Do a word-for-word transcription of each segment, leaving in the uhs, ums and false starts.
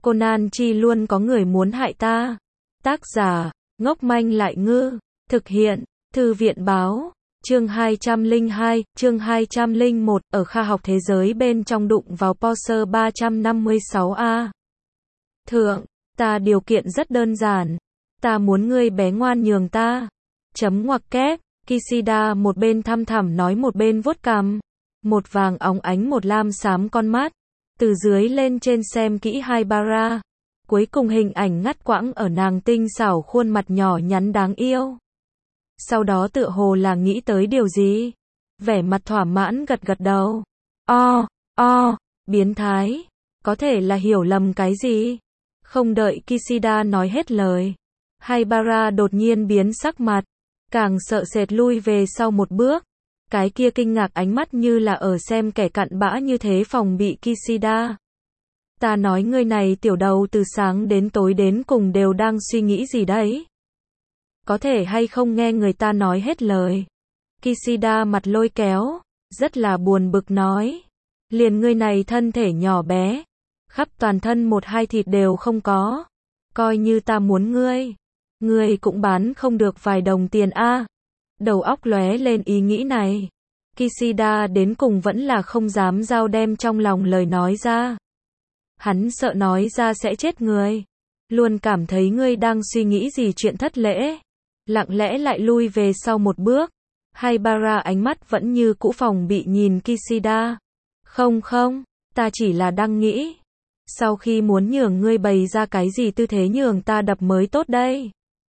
Conan Chi luôn có người muốn hại ta. Tác giả, ngốc manh lại ngư. Thực hiện, Thư viện Báo. Chương hai trăm lẻ hai, chương hai trăm lẻ một, ở Kha học thế giới bên trong đụng vào Porsche ba trăm năm mươi sáu A. Thượng, ta điều kiện rất đơn giản. Ta muốn ngươi bé ngoan nhường ta. Chấm ngoặc kép, Kishida một bên thăm thẳm nói một bên vuốt cằm. Một vàng óng ánh một lam xám con mắt. Từ dưới lên trên xem kỹ Haibara. Cuối cùng hình ảnh ngắt quãng ở nàng tinh xảo khuôn mặt nhỏ nhắn đáng yêu. Sau đó tựa hồ là nghĩ tới điều gì. Vẻ mặt thỏa mãn gật gật đầu. O, o, biến thái. Có thể là hiểu lầm cái gì? Không đợi Kishida nói hết lời. Haibara đột nhiên biến sắc mặt. Càng sợ sệt lui về sau một bước. Cái kia kinh ngạc ánh mắt như là ở xem kẻ cặn bã như thế phòng bị Kishida. Ta nói ngươi này tiểu đầu từ sáng đến tối đến cùng đều đang suy nghĩ gì đấy? Có thể hay không nghe người ta nói hết lời? Kishida mặt lôi kéo, rất là buồn bực nói. Liền ngươi này thân thể nhỏ bé, khắp toàn thân một hai thịt đều không có. Coi như ta muốn ngươi, ngươi cũng bán không được vài đồng tiền a. Đầu óc lóe lên ý nghĩ này. Kishida đến cùng vẫn là không dám giao đem trong lòng lời nói ra. Hắn sợ nói ra sẽ chết người. Luôn cảm thấy ngươi đang suy nghĩ gì chuyện thất lễ. Lặng lẽ lại lui về sau một bước. Haibara ánh mắt vẫn như cũ phòng bị nhìn Kishida. Không không, ta chỉ là đang nghĩ. Sau khi muốn nhường ngươi bày ra cái gì tư thế nhường ta đập mới tốt đây.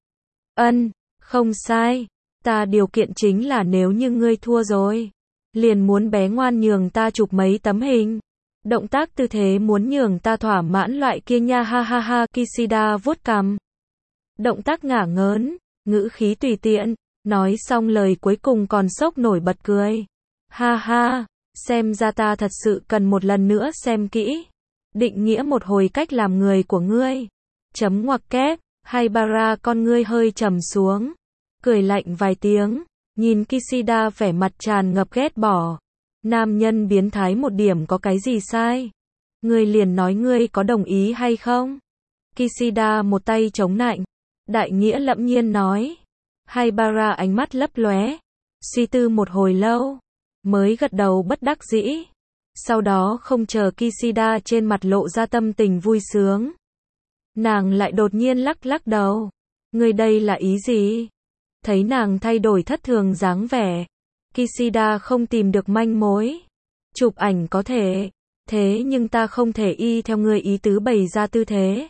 Ân, không sai. Ta điều kiện chính là nếu như ngươi thua rồi. Liền muốn bé ngoan nhường ta chụp mấy tấm hình. Động tác tư thế muốn nhường ta thỏa mãn loại kia nha ha ha ha. Kishida vuốt cằm. Động tác ngả ngớn, ngữ khí tùy tiện. Nói xong lời cuối cùng còn sốc nổi bật cười. Ha ha, xem ra ta thật sự cần một lần nữa xem kỹ. Định nghĩa một hồi cách làm người của ngươi. Chấm ngoặc kép, Haibara con ngươi hơi trầm xuống. Cười lạnh vài tiếng, nhìn Kishida vẻ mặt tràn ngập ghét bỏ. Nam nhân biến thái một điểm có cái gì sai? Ngươi liền nói ngươi có đồng ý hay không? Kishida một tay chống nạnh, đại nghĩa lẫm nhiên nói. Haibara ánh mắt lấp lóe, suy tư một hồi lâu, mới gật đầu bất đắc dĩ. Sau đó không chờ Kishida trên mặt lộ ra tâm tình vui sướng. Nàng lại đột nhiên lắc lắc đầu. Ngươi đây là ý gì? Thấy nàng thay đổi thất thường dáng vẻ. Kishida không tìm được manh mối. Chụp ảnh có thể. Thế nhưng ta không thể y theo ngươi ý tứ bày ra tư thế.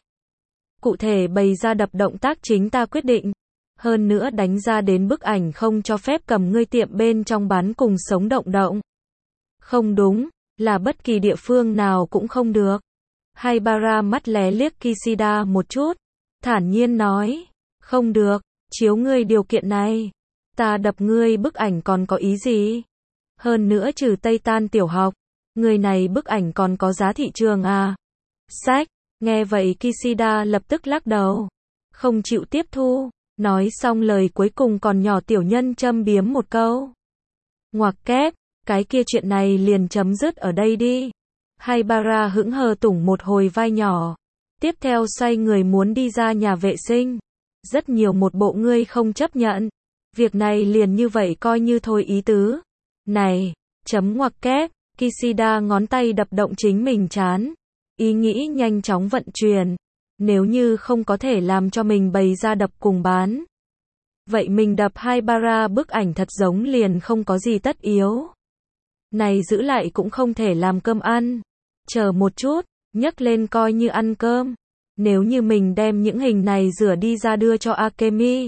Cụ thể bày ra đập động tác chính ta quyết định. Hơn nữa đánh ra đến bức ảnh không cho phép cầm ngươi tiệm bên trong bán cùng sống động động. Không đúng, là bất kỳ địa phương nào cũng không được. Haibara mắt lé liếc Kishida một chút. Thản nhiên nói. Không được. Chiếu ngươi điều kiện này, ta đập ngươi bức ảnh còn có ý gì? Hơn nữa trừ Tây Tan tiểu học, người này bức ảnh còn có giá thị trường à? Sách, nghe vậy Kishida lập tức lắc đầu, không chịu tiếp thu, nói xong lời cuối cùng còn nhỏ tiểu nhân châm biếm một câu. Ngoặc kép, cái kia chuyện này liền chấm dứt ở đây đi. Haibara hững hờ tủng một hồi vai nhỏ, tiếp theo xoay người muốn đi ra nhà vệ sinh. Rất nhiều một bộ ngươi không chấp nhận. Việc này liền như vậy coi như thôi ý tứ. Này, chấm ngoặc kép, Kishida ngón tay đập động chính mình chán. Ý nghĩ nhanh chóng vận chuyển. Nếu như không có thể làm cho mình bày ra đập cùng bán. Vậy mình đập Haibara bức ảnh thật giống liền không có gì tất yếu. Này giữ lại cũng không thể làm cơm ăn. Chờ một chút, nhấc lên coi như ăn cơm. Nếu như mình đem những hình này rửa đi ra đưa cho Akemi,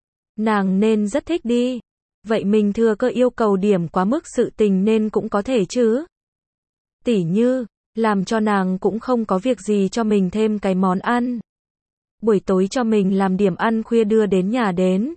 nàng nên rất thích đi. Vậy mình thừa cơ yêu cầu điểm quá mức sự tình nên cũng có thể chứ. Tỉ như, làm cho nàng cũng không có việc gì cho mình thêm cái món ăn. Buổi tối cho mình làm điểm ăn khuya đưa đến nhà đến.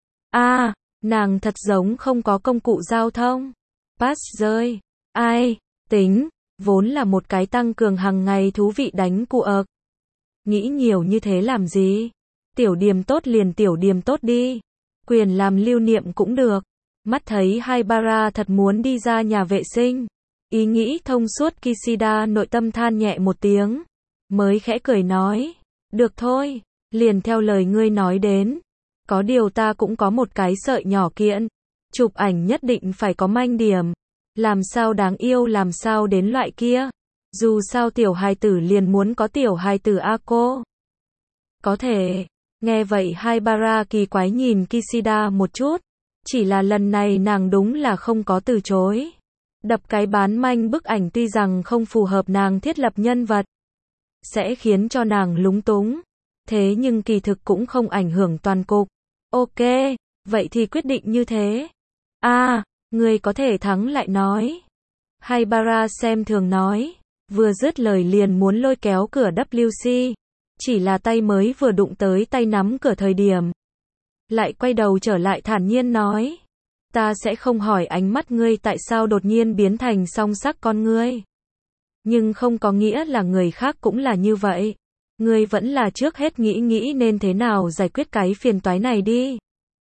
À, nàng thật giống không có công cụ giao thông. Pass rơi. Ai, tính, vốn là một cái tăng cường hàng ngày thú vị đánh cu ợc. Nghĩ nhiều như thế làm gì? Tiểu điểm tốt liền tiểu điểm tốt đi. Quyền làm lưu niệm cũng được. Mắt thấy Haibara thật muốn đi ra nhà vệ sinh. Ý nghĩ thông suốt Kishida nội tâm than nhẹ một tiếng. mới khẽ cười nói, được thôi, liền theo lời ngươi nói đến. Có điều ta cũng có một cái sợi nhỏ kiện, chụp ảnh nhất định phải có manh điểm, làm sao đáng yêu làm sao đến loại kia. Dù sao tiểu hài tử liền muốn có tiểu hài tử a cô. Có thể. Nghe vậy Haibara kỳ quái nhìn Kishida một chút. Chỉ là lần này nàng đúng là không có từ chối. Đập cái bán manh bức ảnh tuy rằng không phù hợp nàng thiết lập nhân vật, sẽ khiến cho nàng lúng túng. Thế nhưng kỳ thực cũng không ảnh hưởng toàn cục. Ok, vậy thì quyết định như thế. À, người có thể thắng lại nói. Haibara xem thường nói. Vừa dứt lời liền muốn lôi kéo cửa W C. Chỉ là tay mới vừa đụng tới tay nắm cửa thời điểm. Lại quay đầu trở lại thản nhiên nói. Ta sẽ không hỏi ánh mắt ngươi tại sao đột nhiên biến thành song sắc con ngươi. Nhưng không có nghĩa là người khác cũng là như vậy. Ngươi vẫn là trước hết nghĩ nghĩ nên thế nào giải quyết cái phiền toái này đi.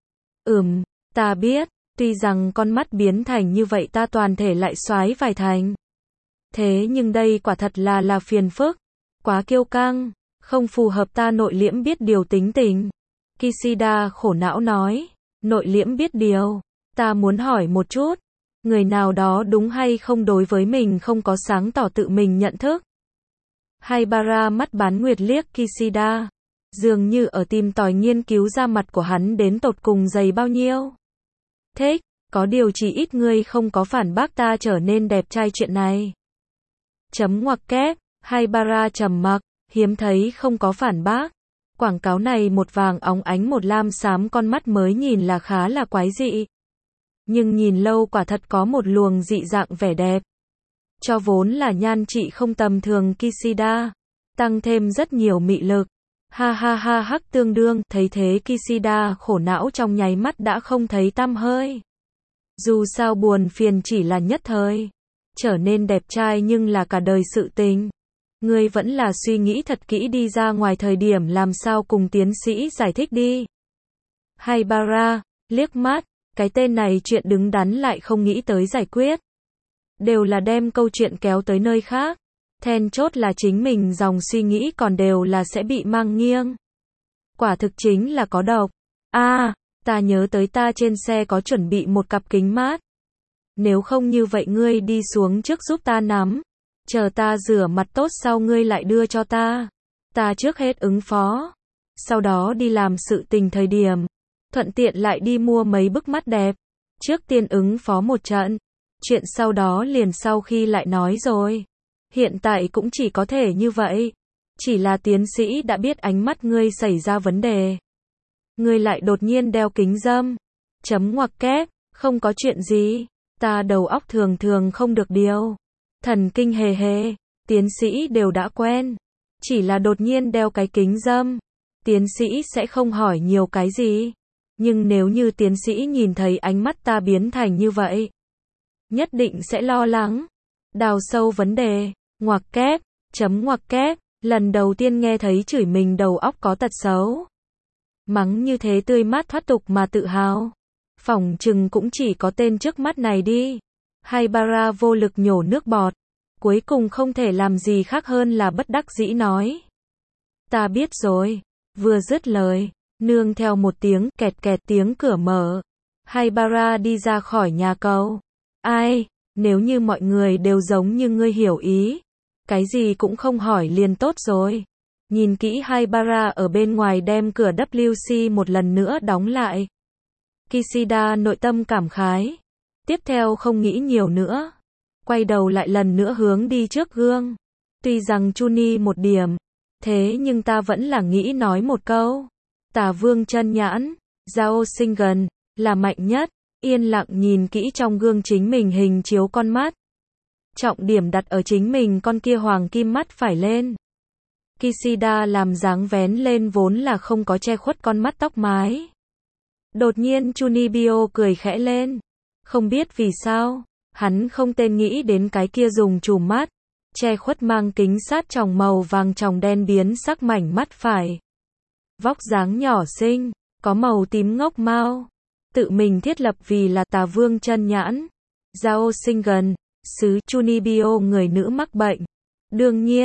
Ừm, ta biết, tuy rằng con mắt biến thành như vậy ta toàn thể lại xoái vài thành. Thế nhưng đây quả thật là là phiền phức. Quá kiêu căng, không phù hợp ta nội liễm biết điều tính tình. Kishida khổ não nói, nội liễm biết điều, ta muốn hỏi một chút, người nào đó đúng hay không đối với mình không có sáng tỏ tự mình nhận thức. Haibara mắt bán nguyệt liếc Kishida, dường như ở tìm tòi nghiên cứu ra mặt của hắn đến tột cùng dày bao nhiêu. Thích, có điều chỉ ít ngươi không có phản bác ta trở nên đẹp trai chuyện này. Chấm ngoặc kép, Haibara trầm mặc, hiếm thấy không có phản bác. Quảng cáo này một vàng óng ánh một lam xám con mắt mới nhìn là khá là quái dị. Nhưng nhìn lâu quả thật có một luồng dị dạng vẻ đẹp. Cho vốn là nhan trị không tầm thường Kishida, tăng thêm rất nhiều mị lực. Ha ha ha hắc tương đương, thấy thế Kishida khổ não trong nháy mắt đã không thấy tăm hơi. Dù sao buồn phiền chỉ là nhất thời, trở nên đẹp trai nhưng là cả đời sự tình. Ngươi vẫn là suy nghĩ thật kỹ đi ra ngoài thời điểm làm sao cùng tiến sĩ giải thích đi. Haibara, liếc mắt, cái tên này chuyện đứng đắn lại không nghĩ tới giải quyết. Đều là đem câu chuyện kéo tới nơi khác. Then chốt là chính mình dòng suy nghĩ còn đều là sẽ bị mang nghiêng. Quả thực chính là có độc. À, ta nhớ tới ta trên xe có chuẩn bị một cặp kính mát. Nếu không như vậy ngươi đi xuống trước giúp ta nắm. Chờ ta rửa mặt tốt sau ngươi lại đưa cho ta. Ta trước hết ứng phó. Sau đó đi làm sự tình thời điểm. Thuận tiện lại đi mua mấy bức mắt đẹp. Trước tiên ứng phó một trận. Chuyện sau đó liền sau khi lại nói rồi. Hiện tại cũng chỉ có thể như vậy. Chỉ là tiến sĩ đã biết ánh mắt ngươi xảy ra vấn đề. Ngươi lại đột nhiên đeo kính râm. Chấm ngoặc kép, không có chuyện gì. Ta đầu óc thường thường không được điều. Thần kinh hề hề, tiến sĩ đều đã quen. Chỉ là đột nhiên đeo cái kính râm. Tiến sĩ sẽ không hỏi nhiều cái gì. Nhưng nếu như tiến sĩ nhìn thấy ánh mắt ta biến thành như vậy, nhất định sẽ lo lắng. Đào sâu vấn đề, ngoặc kép, chấm ngoặc kép, lần đầu tiên nghe thấy chửi mình đầu óc có tật xấu. Mắng như thế tươi mát thoát tục mà tự hào. Phỏng chừng cũng chỉ có tên trước mắt này đi. Haibara vô lực nhổ nước bọt. Cuối cùng không thể làm gì khác hơn là bất đắc dĩ nói. Ta biết rồi. Vừa dứt lời, nương theo một tiếng kẹt kẹt tiếng cửa mở. Haibara đi ra khỏi nhà cầu. Ai, nếu như mọi người đều giống như ngươi hiểu ý. Cái gì cũng không hỏi liền tốt rồi. Nhìn kỹ Haibara ở bên ngoài đem cửa W C một lần nữa đóng lại. Kishida nội tâm cảm khái. Tiếp theo không nghĩ nhiều nữa. Quay đầu lại lần nữa hướng đi trước gương. Tuy rằng Chuni một điểm. Thế nhưng ta vẫn là nghĩ nói một câu. Tả vương chân nhãn. Zhao Xinggen. Là mạnh nhất. Yên lặng nhìn kỹ trong gương chính mình hình chiếu con mắt. Trọng điểm đặt ở chính mình con kia hoàng kim mắt phải lên. Kishida làm dáng vén lên vốn là không có che khuất con mắt tóc mái. Đột nhiên Chunibyo cười khẽ lên. Không biết vì sao, hắn không tên nghĩ đến cái kia dùng chùm mắt, che khuất mang kính sát tròng màu vàng tròng đen biến sắc mảnh mắt phải. Vóc dáng nhỏ xinh, có màu tím ngốc mao. Tự mình thiết lập vì là tà vương chân nhãn. Zhao Xinggen, xứ Chunibyo người nữ mắc bệnh. Đương nhiên,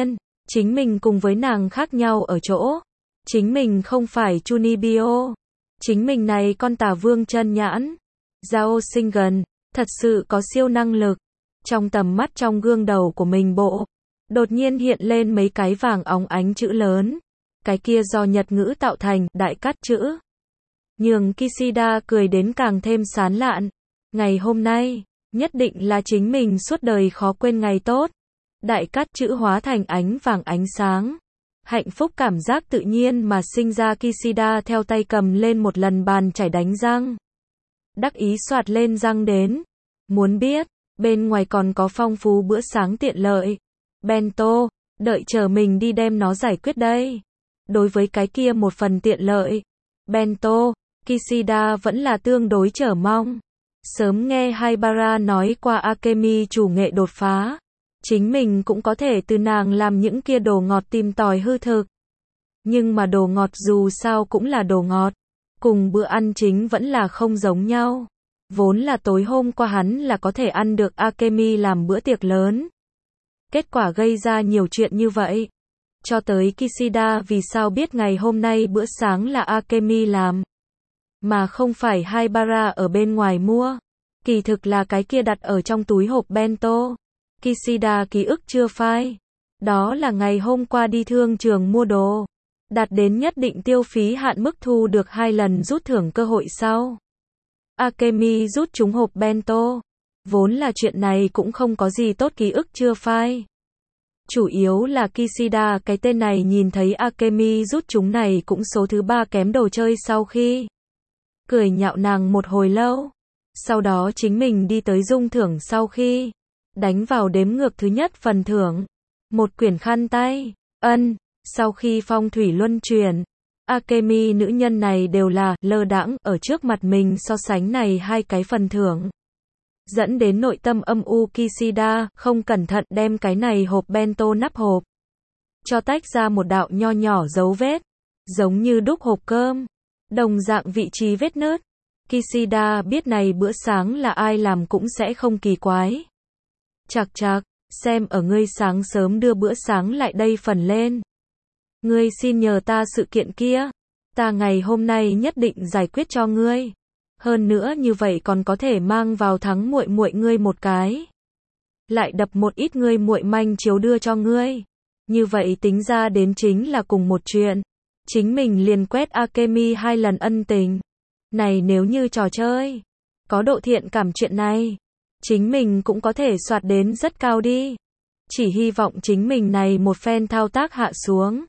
Chính mình cùng với nàng khác nhau ở chỗ. Chính mình không phải Chunibyo. Chính mình này con tà vương chân nhãn. Zhao Xinggen, thật sự có siêu năng lực. Trong tầm mắt trong gương đầu của mình bộ, đột nhiên hiện lên mấy cái vàng óng ánh chữ lớn. Cái kia do Nhật ngữ tạo thành, đại cát chữ. Nhường Kishida cười đến càng thêm sán lạn. Ngày hôm nay, nhất định là chính mình suốt đời khó quên ngày tốt. Đại cát chữ hóa thành ánh vàng ánh sáng. Hạnh phúc cảm giác tự nhiên mà sinh ra Kishida theo tay cầm lên một lần bàn chải đánh răng. Đắc ý xoạt lên răng đến. Muốn biết, bên ngoài còn có phong phú bữa sáng tiện lợi. Bento, đợi chờ mình đi đem nó giải quyết đây. Đối với cái kia một phần tiện lợi. Bento, Kishida vẫn là tương đối chờ mong. Sớm nghe Haibara nói qua Akemi chủ nghệ đột phá. Chính mình cũng có thể từ nàng làm những kia đồ ngọt tìm tòi hư thực. Nhưng mà đồ ngọt dù sao cũng là đồ ngọt. Cùng bữa ăn chính vẫn là không giống nhau. Vốn là tối hôm qua hắn là có thể ăn được Akemi làm bữa tiệc lớn. Kết quả gây ra nhiều chuyện như vậy. Cho tới Kishida vì sao biết ngày hôm nay bữa sáng là Akemi làm. Mà không phải Haibara ở bên ngoài mua. Kỳ thực là cái kia đặt ở trong túi hộp bento. Kishida ký ức chưa phai. Đó là ngày hôm qua đi thương trường mua đồ. Đạt đến nhất định tiêu phí hạn mức thu được hai lần rút thưởng cơ hội sau. Akemi rút trúng hộp bento. Vốn là chuyện này cũng không có gì tốt ký ức chưa phai. Chủ yếu là Kishida cái tên này nhìn thấy Akemi rút chúng này cũng số thứ ba kém đồ chơi sau khi. Cười nhạo nàng một hồi lâu. Sau đó chính mình đi tới dung thưởng sau khi. Đánh vào đếm ngược thứ nhất phần thưởng. Một quyển khăn tay. Ân. Sau khi phong thủy luân chuyển. Akemi nữ nhân này đều là lơ đãng ở trước mặt mình so sánh này hai cái phần thưởng. Dẫn đến nội tâm âm u Kishida không cẩn thận đem cái này hộp bento nắp hộp. Cho tách ra một đạo nho nhỏ dấu vết. Giống như đúc hộp cơm. Đồng dạng vị trí vết nứt. Kishida biết này bữa sáng là ai làm cũng sẽ không kỳ quái. Chạc chạc, xem ở ngươi sáng sớm đưa bữa sáng lại đây phần lên. Ngươi xin nhờ ta sự kiện kia. Ta ngày hôm nay nhất định giải quyết cho ngươi. Hơn nữa như vậy còn có thể mang vào thắng muội muội ngươi một cái. Lại đập một ít ngươi muội manh chiếu đưa cho ngươi. Như vậy tính ra đến chính là cùng một chuyện. Chính mình liền quét Akemi hai lần ân tình. Này nếu như trò chơi. Có độ thiện cảm chuyện này. Chính mình cũng có thể soạt đến rất cao đi. Chỉ hy vọng chính mình này một phen thao tác hạ xuống.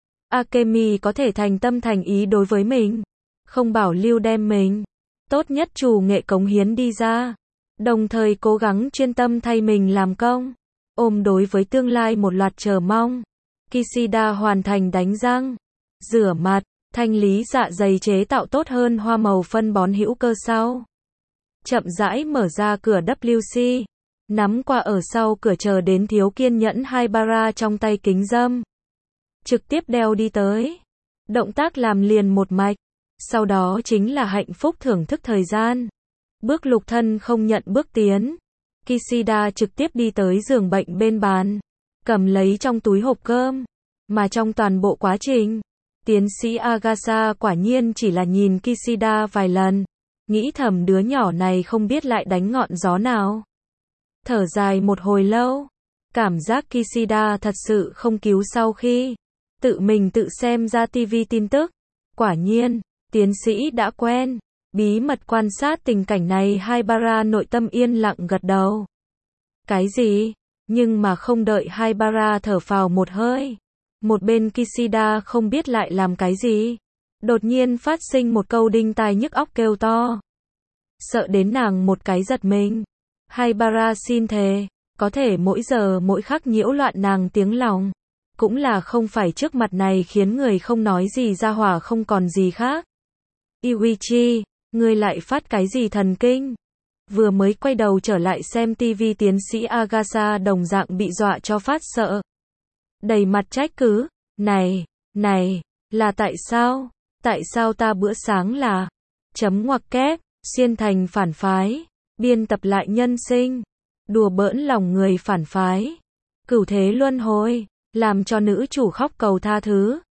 Akemi có thể thành tâm thành ý đối với mình. Không bảo lưu đem mình. Tốt nhất chủ nghệ cống hiến đi ra. Đồng thời cố gắng chuyên tâm thay mình làm công. Ôm đối với tương lai một loạt chờ mong. Kishida hoàn thành đánh răng. Rửa mặt. Thanh lý dạ dày chế tạo tốt hơn hoa màu phân bón hữu cơ sau. Chậm rãi mở ra cửa vê xê. Nắm qua ở sau cửa chờ đến thiếu kiên nhẫn Haibara trong tay kính dâm. Trực tiếp đeo đi tới. Động tác làm liền một mạch. Sau đó chính là hạnh phúc thưởng thức thời gian. Bước lục thân không nhận bước tiến. Kishida trực tiếp đi tới giường bệnh bên bàn. Cầm lấy trong túi hộp cơm. Mà trong toàn bộ quá trình. Tiến sĩ Agasa quả nhiên chỉ là nhìn Kishida vài lần. Nghĩ thầm đứa nhỏ này không biết lại đánh ngọn gió nào. Thở dài một hồi lâu. Cảm giác Kishida thật sự không cứu sau khi. Tự mình tự xem ra tivi tin tức. Quả nhiên. Tiến sĩ đã quen. Bí mật quan sát tình cảnh này Haibara nội tâm yên lặng gật đầu. Cái gì? Nhưng mà không đợi Haibara thở phào một hơi. Một bên Kishida không biết lại làm cái gì. Đột nhiên phát sinh một câu đinh tai nhức óc kêu to. Sợ đến nàng một cái giật mình. Haibara xin thề. Có thể mỗi giờ mỗi khắc nhiễu loạn nàng tiếng lòng. Cũng là không phải trước mặt này khiến người không nói gì ra hỏa không còn gì khác. Iwichi, ngươi lại phát cái gì thần kinh? Vừa mới quay đầu trở lại xem tivi tiến sĩ Agasa đồng dạng bị dọa cho phát sợ. Đầy mặt trách cứ. Này, này, là tại sao? Tại sao ta bữa sáng là chấm ngoặc kép, xuyên thành phản phái, biên tập lại nhân sinh, đùa bỡn lòng người phản phái, cửu thế luân hồi, làm cho nữ chủ khóc cầu tha thứ.